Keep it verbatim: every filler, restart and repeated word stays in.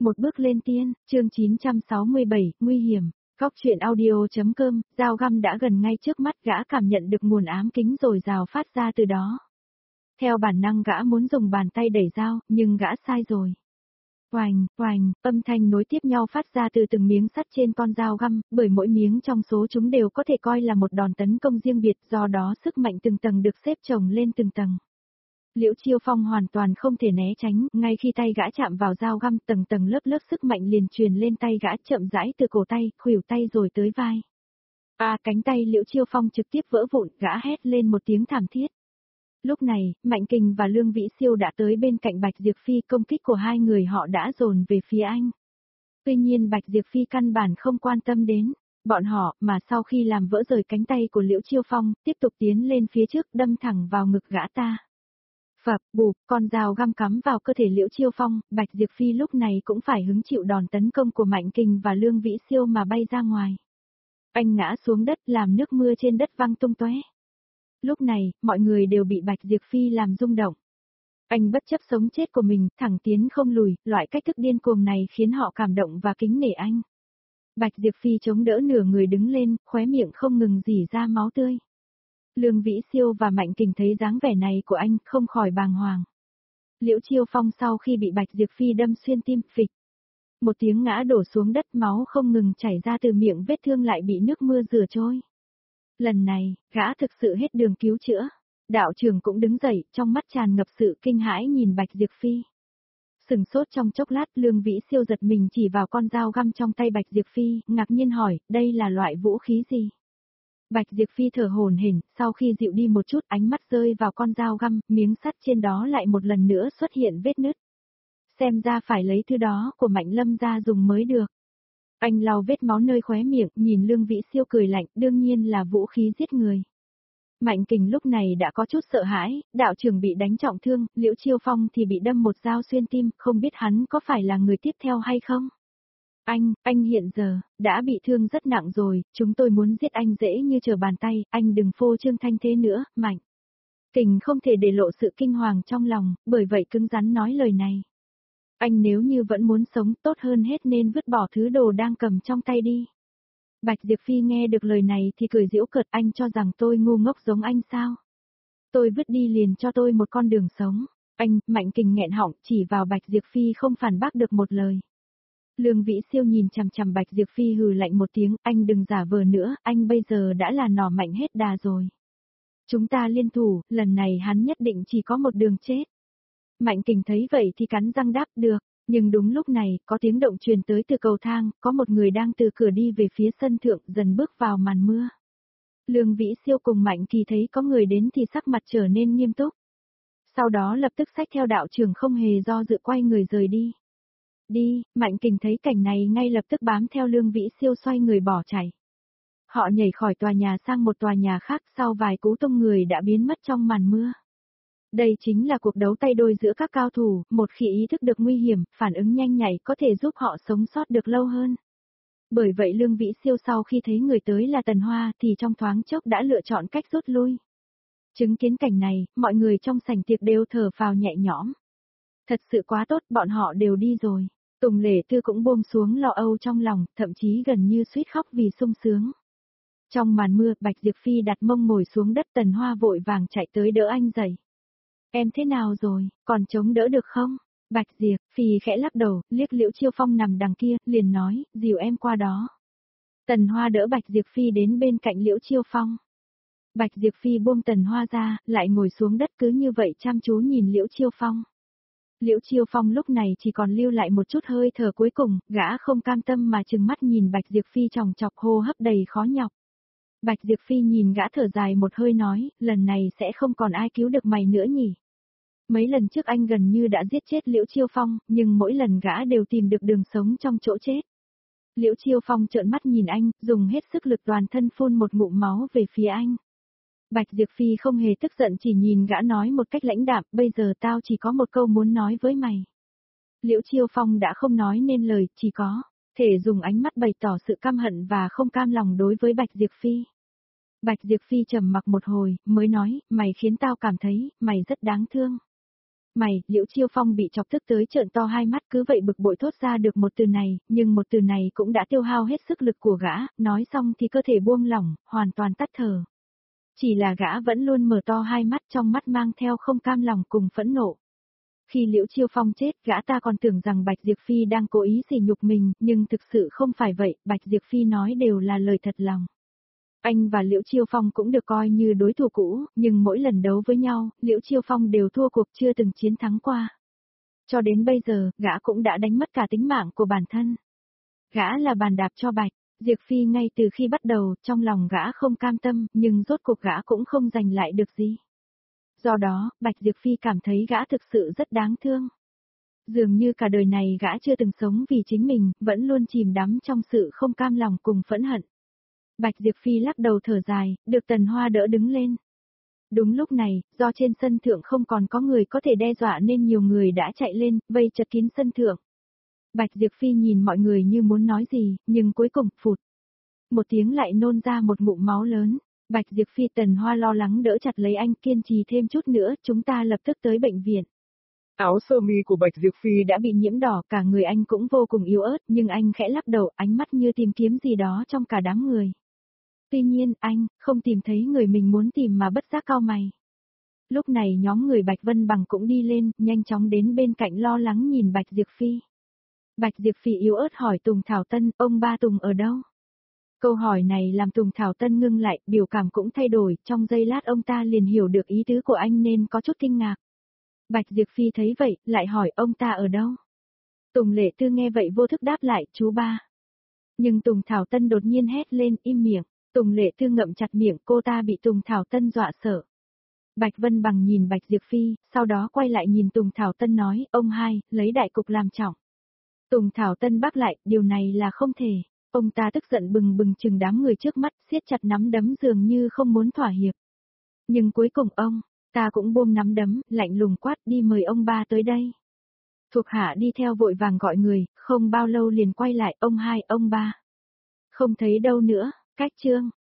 Một bước lên tiên, chương chín trăm sáu mươi bảy, nguy hiểm. Góc truyện audio.com, dao găm đã gần ngay trước mắt, gã cảm nhận được nguồn ám kính dồi dào phát ra từ đó. Theo bản năng gã muốn dùng bàn tay đẩy dao, nhưng gã sai rồi. Oành, oành, âm thanh nối tiếp nhau phát ra từ từng miếng sắt trên con dao găm, bởi mỗi miếng trong số chúng đều có thể coi là một đòn tấn công riêng biệt, do đó sức mạnh từng tầng được xếp chồng lên từng tầng. Liễu Chiêu Phong hoàn toàn không thể né tránh, ngay khi tay gã chạm vào dao găm, tầng tầng lớp lớp sức mạnh liền truyền lên tay gã, chậm rãi từ cổ tay, khuỷu tay rồi tới vai. À, cánh tay Liễu Chiêu Phong trực tiếp vỡ vụn, gã hét lên một tiếng thảm thiết. Lúc này, Mạnh Kình và Lương Vĩ Siêu đã tới bên cạnh Bạch Diệp Phi, công kích của hai người họ đã dồn về phía anh. Tuy nhiên Bạch Diệp Phi căn bản không quan tâm đến bọn họ, mà sau khi làm vỡ rời cánh tay của Liễu Chiêu Phong, tiếp tục tiến lên phía trước, đâm thẳng vào ngực gã ta. Phập, bụp, con dao găm cắm vào cơ thể Liễu Chiêu Phong, Bạch Diệp Phi lúc này cũng phải hứng chịu đòn tấn công của Mạnh Kình và Lương Vĩ Siêu mà bay ra ngoài. Anh ngã xuống đất làm nước mưa trên đất văng tung tóe. Lúc này, mọi người đều bị Bạch Diệp Phi làm rung động. Anh bất chấp sống chết của mình, thẳng tiến không lùi, loại cách thức điên cuồng này khiến họ cảm động và kính nể anh. Bạch Diệp Phi chống đỡ nửa người đứng lên, khóe miệng không ngừng rỉ ra máu tươi. Lương Vĩ Siêu và Mạnh Kình thấy dáng vẻ này của anh, không khỏi bàng hoàng. Liễu Chiêu Phong sau khi bị Bạch Diệp Phi đâm xuyên tim, phịch. Một tiếng ngã đổ xuống đất, máu không ngừng chảy ra từ miệng vết thương lại bị nước mưa rửa trôi. Lần này, gã thực sự hết đường cứu chữa. Đạo trưởng cũng đứng dậy, trong mắt tràn ngập sự kinh hãi nhìn Bạch Diệp Phi. Sừng sốt trong chốc lát, Lương Vĩ Siêu giật mình chỉ vào con dao găm trong tay Bạch Diệp Phi, ngạc nhiên hỏi, đây là loại vũ khí gì? Bạch Diệp Phi thở hổn hển, sau khi dịu đi một chút, ánh mắt rơi vào con dao găm, miếng sắt trên đó lại một lần nữa xuất hiện vết nứt. Xem ra phải lấy thứ đó của Mạnh Lâm ra dùng mới được. Anh lau vết máu nơi khóe miệng, nhìn Lương Vĩ Siêu cười lạnh, đương nhiên là vũ khí giết người. Mạnh Kình lúc này đã có chút sợ hãi, đạo trưởng bị đánh trọng thương, Liễu Chiêu Phong thì bị đâm một dao xuyên tim, không biết hắn có phải là người tiếp theo hay không? Anh, anh hiện giờ, đã bị thương rất nặng rồi, chúng tôi muốn giết anh dễ như trở bàn tay, anh đừng phô trương thanh thế nữa, Mạnh Kình không thể để lộ sự kinh hoàng trong lòng, bởi vậy cứng rắn nói lời này. Anh nếu như vẫn muốn sống, tốt hơn hết nên vứt bỏ thứ đồ đang cầm trong tay đi. Bạch Diệp Phi nghe được lời này thì cười giễu cợt, anh cho rằng tôi ngu ngốc giống anh sao? Tôi vứt đi liền cho tôi một con đường sống. Anh, Mạnh Kình nghẹn họng, chỉ vào Bạch Diệp Phi không phản bác được một lời. Lương Vĩ Siêu nhìn chằm chằm Bạch Diệp Phi hừ lạnh một tiếng, anh đừng giả vờ nữa, anh bây giờ đã là nỏ mạnh hết đà rồi. Chúng ta liên thủ, lần này hắn nhất định chỉ có một đường chết. Mạnh Kình thấy vậy thì cắn răng đáp được, nhưng đúng lúc này, có tiếng động truyền tới từ cầu thang, có một người đang từ cửa đi về phía sân thượng, dần bước vào màn mưa. Lương Vĩ Siêu cùng Mạnh Kỳ thấy có người đến thì sắc mặt trở nên nghiêm túc. Sau đó lập tức xách theo đạo trưởng không hề do dự quay người rời đi. Đi, Mạnh Kình thấy cảnh này ngay lập tức bám theo Lương Vĩ Siêu xoay người bỏ chạy. Họ nhảy khỏi tòa nhà sang một tòa nhà khác, sau vài cú tung người đã biến mất trong màn mưa. Đây chính là cuộc đấu tay đôi giữa các cao thủ, một khi ý thức được nguy hiểm, phản ứng nhanh nhạy có thể giúp họ sống sót được lâu hơn. Bởi vậy Lương Vĩ Siêu sau khi thấy người tới là Tần Hoa thì trong thoáng chốc đã lựa chọn cách rút lui. Chứng kiến cảnh này, mọi người trong sảnh tiệc đều thở phào nhẹ nhõm. Thật sự quá tốt, bọn họ đều đi rồi. Tùng Lệ Tư cũng buông xuống lo âu trong lòng, thậm chí gần như suýt khóc vì sung sướng. Trong màn mưa, Bạch Diệp Phi đặt mông ngồi xuống đất, Tần Hoa vội vàng chạy tới đỡ anh dậy. Em thế nào rồi, còn chống đỡ được không? Bạch Diệp Phi khẽ lắc đầu, liếc Liễu Chiêu Phong nằm đằng kia, liền nói, dìu em qua đó. Tần Hoa đỡ Bạch Diệp Phi đến bên cạnh Liễu Chiêu Phong. Bạch Diệp Phi buông Tần Hoa ra, lại ngồi xuống đất cứ như vậy chăm chú nhìn Liễu Chiêu Phong. Liễu Chiêu Phong lúc này chỉ còn lưu lại một chút hơi thở cuối cùng, gã không cam tâm mà trừng mắt nhìn Bạch Diệp Phi chòng chọc, hô hấp đầy khó nhọc. Bạch Diệp Phi nhìn gã thở dài một hơi nói, lần này sẽ không còn ai cứu được mày nữa nhỉ. Mấy lần trước anh gần như đã giết chết Liễu Chiêu Phong, nhưng mỗi lần gã đều tìm được đường sống trong chỗ chết. Liễu Chiêu Phong trợn mắt nhìn anh, dùng hết sức lực toàn thân phun một ngụm máu về phía anh. Bạch Diệp Phi không hề tức giận, chỉ nhìn gã nói một cách lãnh đạm, bây giờ tao chỉ có một câu muốn nói với mày. Liễu Chiêu Phong đã không nói nên lời, chỉ có thể dùng ánh mắt bày tỏ sự căm hận và không cam lòng đối với Bạch Diệp Phi. Bạch Diệp Phi trầm mặc một hồi, mới nói, mày khiến tao cảm thấy, mày rất đáng thương. Mày, Liễu Chiêu Phong bị chọc tức tới trợn to hai mắt cứ vậy bực bội thốt ra được một từ này, nhưng một từ này cũng đã tiêu hao hết sức lực của gã, nói xong thì cơ thể buông lỏng, hoàn toàn tắt thở. Chỉ là gã vẫn luôn mở to hai mắt trong mắt mang theo không cam lòng cùng phẫn nộ. Khi Liễu Chiêu Phong chết, gã ta còn tưởng rằng Bạch Diệp Phi đang cố ý sỉ nhục mình, nhưng thực sự không phải vậy, Bạch Diệp Phi nói đều là lời thật lòng. Anh và Liễu Chiêu Phong cũng được coi như đối thủ cũ, nhưng mỗi lần đấu với nhau, Liễu Chiêu Phong đều thua cuộc chưa từng chiến thắng qua. Cho đến bây giờ, gã cũng đã đánh mất cả tính mạng của bản thân. Gã là bàn đạp cho Bạch Diệp Phi ngay từ khi bắt đầu, trong lòng gã không cam tâm, nhưng rốt cuộc gã cũng không giành lại được gì. Do đó, Bạch Diệp Phi cảm thấy gã thực sự rất đáng thương. Dường như cả đời này gã chưa từng sống vì chính mình, vẫn luôn chìm đắm trong sự không cam lòng cùng phẫn hận. Bạch Diệp Phi lắc đầu thở dài, được Tần Hoa đỡ đứng lên. Đúng lúc này, do trên sân thượng không còn có người có thể đe dọa nên nhiều người đã chạy lên, vây chật kín sân thượng. Bạch Diệp Phi nhìn mọi người như muốn nói gì, nhưng cuối cùng, phụt. Một tiếng lại nôn ra một ngụm máu lớn. Bạch Diệp Phi Tần Hoa lo lắng đỡ chặt lấy anh, kiên trì thêm chút nữa, chúng ta lập tức tới bệnh viện. Áo sơ mi của Bạch Diệp Phi đã bị nhiễm đỏ, cả người anh cũng vô cùng yếu ớt, nhưng anh khẽ lắc đầu, ánh mắt như tìm kiếm gì đó trong cả đám người. Tuy nhiên, anh, không tìm thấy người mình muốn tìm mà bất giác cau mày. Lúc này nhóm người Bạch Vân Bằng cũng đi lên, nhanh chóng đến bên cạnh lo lắng nhìn Bạch Diệp Phi. Bạch Diệp Phi yếu ớt hỏi Tùng Thảo Tân, ông ba Tùng ở đâu? Câu hỏi này làm Tùng Thảo Tân ngưng lại, biểu cảm cũng thay đổi, trong giây lát ông ta liền hiểu được ý tứ của anh nên có chút kinh ngạc. Bạch Diệp Phi thấy vậy, lại hỏi ông ta ở đâu? Tùng Lệ Tư nghe vậy vô thức đáp lại, chú ba. Nhưng Tùng Thảo Tân đột nhiên hét lên, im miệng. Tùng Lệ Tư ngậm chặt miệng, cô ta bị Tùng Thảo Tân dọa sợ. Bạch Vân Bằng nhìn Bạch Diệp Phi, sau đó quay lại nhìn Tùng Thảo Tân nói, ông hai, lấy đại cục làm trọng. Tùng Thảo Tân bác lại, điều này là không thể. Ông ta tức giận bừng bừng chừng đám người trước mắt, siết chặt nắm đấm dường như không muốn thỏa hiệp. Nhưng cuối cùng ông, ta cũng buông nắm đấm, lạnh lùng quát, đi mời ông ba tới đây. Thuộc hạ đi theo vội vàng gọi người, không bao lâu liền quay lại, ông hai, ông ba. Không thấy đâu nữa, cách chương.